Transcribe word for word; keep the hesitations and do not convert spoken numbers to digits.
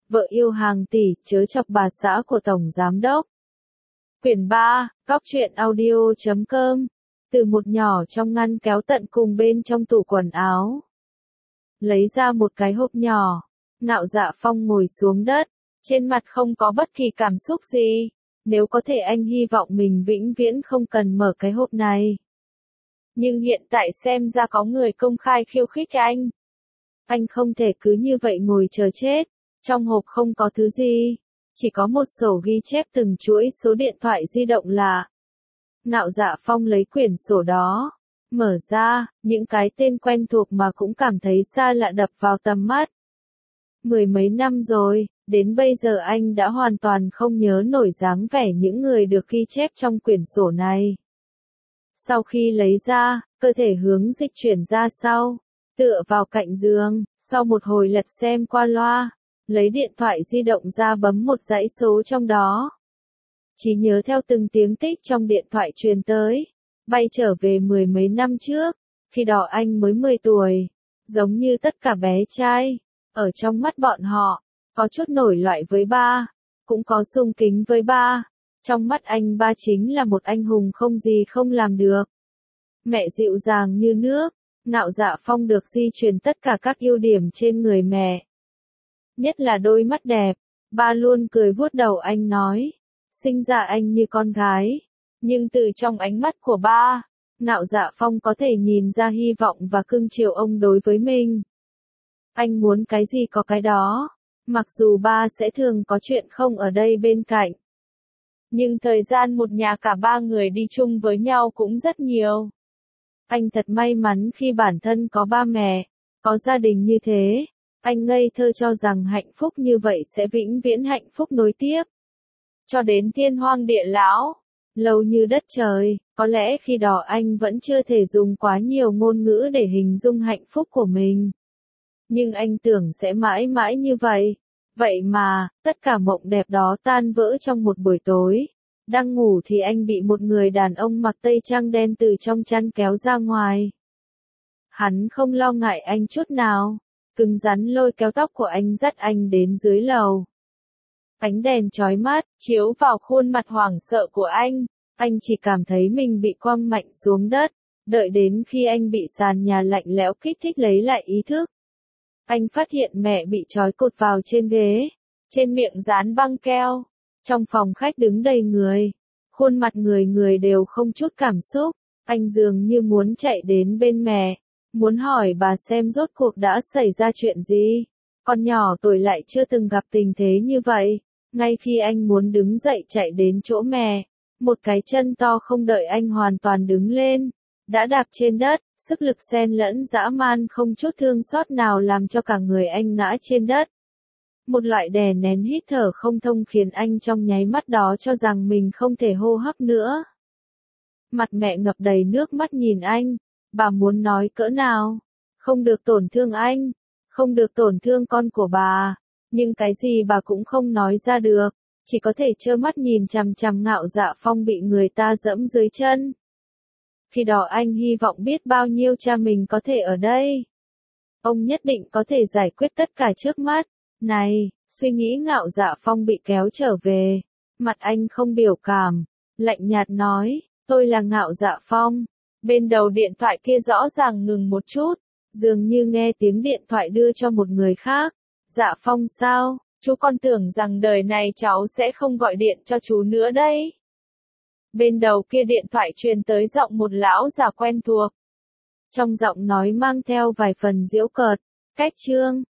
vợ yêu hàng tỷ, chớ chọc bà xã của Tổng Giám Đốc. Quyển ba, Cóc truyện audio chấm com. Từ một nhỏ trong ngăn kéo tận cùng bên trong tủ quần áo. Lấy ra một cái hộp nhỏ. Ngạo Dạ Phong ngồi xuống đất. Trên mặt không có bất kỳ cảm xúc gì. Nếu có thể anh hy vọng mình vĩnh viễn không cần mở cái hộp này. Nhưng hiện tại xem ra có người công khai khiêu khích anh. Anh không thể cứ như vậy ngồi chờ chết. Trong hộp không có thứ gì. Chỉ có một sổ ghi chép từng chuỗi số điện thoại di động lạ. Ngạo Dạ Phong lấy quyển sổ đó. Mở ra, những cái tên quen thuộc mà cũng cảm thấy xa lạ đập vào tầm mắt. Mười mấy năm rồi, đến bây giờ anh đã hoàn toàn không nhớ nổi dáng vẻ những người được ghi chép trong quyển sổ này. Sau khi lấy ra, cơ thể hướng dịch chuyển ra sau, tựa vào cạnh giường, sau một hồi lật xem qua loa, lấy điện thoại di động ra bấm một dãy số trong đó. Chỉ nhớ theo từng tiếng tích trong điện thoại truyền tới, bay trở về mười mấy năm trước, khi đó anh mới mười tuổi, giống như tất cả bé trai, ở trong mắt bọn họ, có chút nổi loại với ba, cũng có sung kính với ba, trong mắt anh ba chính là một anh hùng không gì không làm được. Mẹ dịu dàng như nước, Ngạo Dạ Phong được di truyền tất cả các ưu điểm trên người mẹ. Nhất là đôi mắt đẹp, ba luôn cười vuốt đầu anh nói, sinh ra anh như con gái, nhưng từ trong ánh mắt của ba, Ngạo Dạ Phong có thể nhìn ra hy vọng và cưng chiều ông đối với mình. Anh muốn cái gì có cái đó, mặc dù ba sẽ thường có chuyện không ở đây bên cạnh. Nhưng thời gian một nhà cả ba người đi chung với nhau cũng rất nhiều. Anh thật may mắn khi bản thân có ba mẹ, có gia đình như thế. Anh ngây thơ cho rằng hạnh phúc như vậy sẽ vĩnh viễn hạnh phúc nối tiếp. Cho đến thiên hoang địa lão, lâu như đất trời, có lẽ khi đó anh vẫn chưa thể dùng quá nhiều ngôn ngữ để hình dung hạnh phúc của mình. Nhưng anh tưởng sẽ mãi mãi như vậy. Vậy mà, tất cả mộng đẹp đó tan vỡ trong một buổi tối. Đang ngủ thì anh bị một người đàn ông mặc tây trang đen từ trong chăn kéo ra ngoài. Hắn không lo ngại anh chút nào. Cứng rắn lôi kéo tóc của anh dắt anh đến dưới lầu. Ánh đèn chói mắt, chiếu vào khuôn mặt hoảng sợ của anh. Anh chỉ cảm thấy mình bị quăng mạnh xuống đất. Đợi đến khi anh bị sàn nhà lạnh lẽo kích thích lấy lại ý thức. Anh phát hiện mẹ bị trói cột vào trên ghế. Trên miệng dán băng keo. Trong phòng khách đứng đầy người. Khuôn mặt người người đều không chút cảm xúc. Anh dường như muốn chạy đến bên mẹ. Muốn hỏi bà xem rốt cuộc đã xảy ra chuyện gì. Con nhỏ tuổi lại chưa từng gặp tình thế như vậy. Ngay khi anh muốn đứng dậy chạy đến chỗ mẹ, một cái chân to không đợi anh hoàn toàn đứng lên, đã đạp trên đất, sức lực xen lẫn dã man không chút thương xót nào làm cho cả người anh ngã trên đất. Một loại đè nén hít thở không thông khiến anh trong nháy mắt đó cho rằng mình không thể hô hấp nữa. Mặt mẹ ngập đầy nước mắt nhìn anh. Bà muốn nói cỡ nào? Không được tổn thương anh, không được tổn thương con của bà, nhưng cái gì bà cũng không nói ra được, chỉ có thể trơ mắt nhìn chằm chằm Ngạo Dạ Phong bị người ta dẫm dưới chân. Khi đó anh hy vọng biết bao nhiêu cha mình có thể ở đây. Ông nhất định có thể giải quyết tất cả trước mắt. Này, suy nghĩ Ngạo Dạ Phong bị kéo trở về, mặt anh không biểu cảm, lạnh nhạt nói, tôi là Ngạo Dạ Phong. Bên đầu điện thoại kia rõ ràng ngừng một chút, dường như nghe tiếng điện thoại đưa cho một người khác. Dạ Phong sao, chú con tưởng rằng đời này cháu sẽ không gọi điện cho chú nữa đấy. Bên đầu kia điện thoại truyền tới giọng một lão già quen thuộc. Trong giọng nói mang theo vài phần giễu cợt, cách chương,